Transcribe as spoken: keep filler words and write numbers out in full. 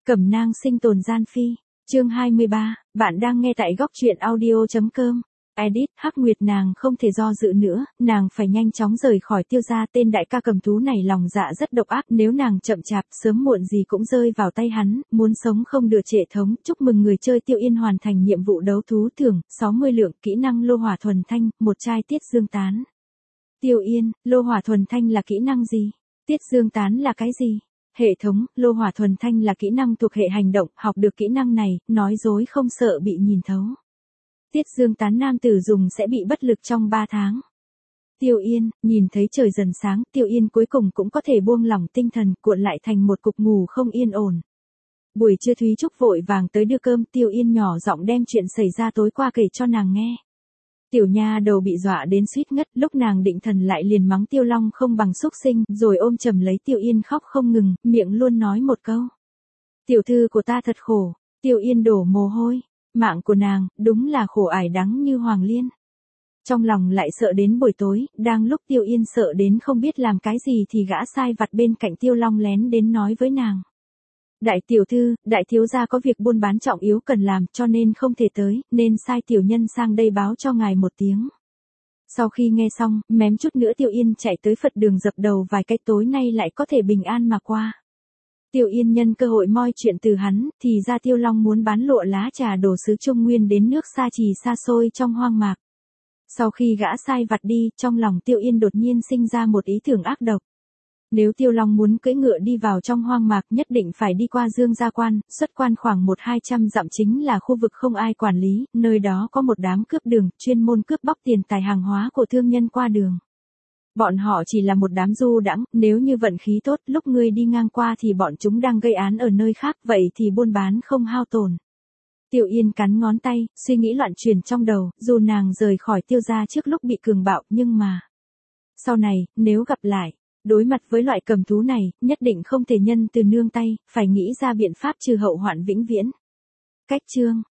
Cẩm nang sinh tồn gian phi, chương hai mươi ba, bạn đang nghe tại góc truyện audio.com. Edit, Hắc Nguyệt nàng không thể do dự nữa, nàng phải nhanh chóng rời khỏi Tiêu gia. Tên đại ca cầm thú này lòng dạ rất độc ác, nếu nàng chậm chạp, sớm muộn gì cũng rơi vào tay hắn, muốn sống không được trệ thống. Chúc mừng người chơi Tiêu Yên hoàn thành nhiệm vụ đấu thú thưởng, sáu mươi lượng, kỹ năng lô hỏa thuần thanh, một chai tiết dương tán. Tiêu Yên, lô hỏa thuần thanh là kỹ năng gì? Tiết dương tán là cái gì? Hệ thống, lô hỏa thuần thanh là kỹ năng thuộc hệ hành động, học được kỹ năng này, nói dối không sợ bị nhìn thấu. Tiết dương tán nam tử dùng sẽ bị bất lực trong ba tháng. Tiêu Yên, nhìn thấy trời dần sáng, Tiêu Yên cuối cùng cũng có thể buông lỏng tinh thần, cuộn lại thành một cục ngủ không yên ổn. Buổi trưa Thúy Trúc vội vàng tới đưa cơm, Tiêu Yên nhỏ giọng đem chuyện xảy ra tối qua kể cho nàng nghe. Tiểu nha đầu bị dọa đến suýt ngất, lúc nàng định thần lại liền mắng Tiêu Long không bằng xúc sinh, rồi ôm chầm lấy Tiêu Yên khóc không ngừng, miệng luôn nói một câu. Tiểu thư của ta thật khổ. Tiêu Yên đổ mồ hôi, mạng của nàng, đúng là khổ ải đắng như hoàng liên. Trong lòng lại sợ đến buổi tối, đang lúc Tiêu Yên sợ đến không biết làm cái gì thì gã sai vặt bên cạnh Tiêu Long lén đến nói với nàng. Đại tiểu thư, đại thiếu gia có việc buôn bán trọng yếu cần làm cho nên không thể tới, nên sai tiểu nhân sang đây báo cho ngài một tiếng. Sau khi nghe xong, mém chút nữa Tiêu Yên chạy tới Phật đường dập đầu vài cái, tối nay lại có thể bình an mà qua. Tiêu Yên nhân cơ hội moi chuyện từ hắn, thì ra Tiêu Long muốn bán lụa lá trà đồ sứ Trung Nguyên đến nước xa trì xa xôi trong hoang mạc. Sau khi gã sai vặt đi, trong lòng Tiêu Yên đột nhiên sinh ra một ý tưởng ác độc. Nếu Tiêu Long muốn cưỡi ngựa đi vào trong hoang mạc nhất định phải đi qua Dương Gia Quan, xuất quan khoảng một hai trăm dặm chính là khu vực không ai quản lý, nơi đó có một đám cướp đường, chuyên môn cướp bóc tiền tài hàng hóa của thương nhân qua đường. Bọn họ chỉ là một đám du đãng, nếu như vận khí tốt, lúc ngươi đi ngang qua thì bọn chúng đang gây án ở nơi khác, vậy thì buôn bán không hao tổn. Tiêu Yên cắn ngón tay, suy nghĩ loạn chuyển trong đầu, dù nàng rời khỏi Tiêu gia trước lúc bị cường bạo, nhưng mà sau này, nếu gặp lại, đối mặt với loại cầm thú này, nhất định không thể nhân từ nương tay, phải nghĩ ra biện pháp trừ hậu hoạn vĩnh viễn. Cách chương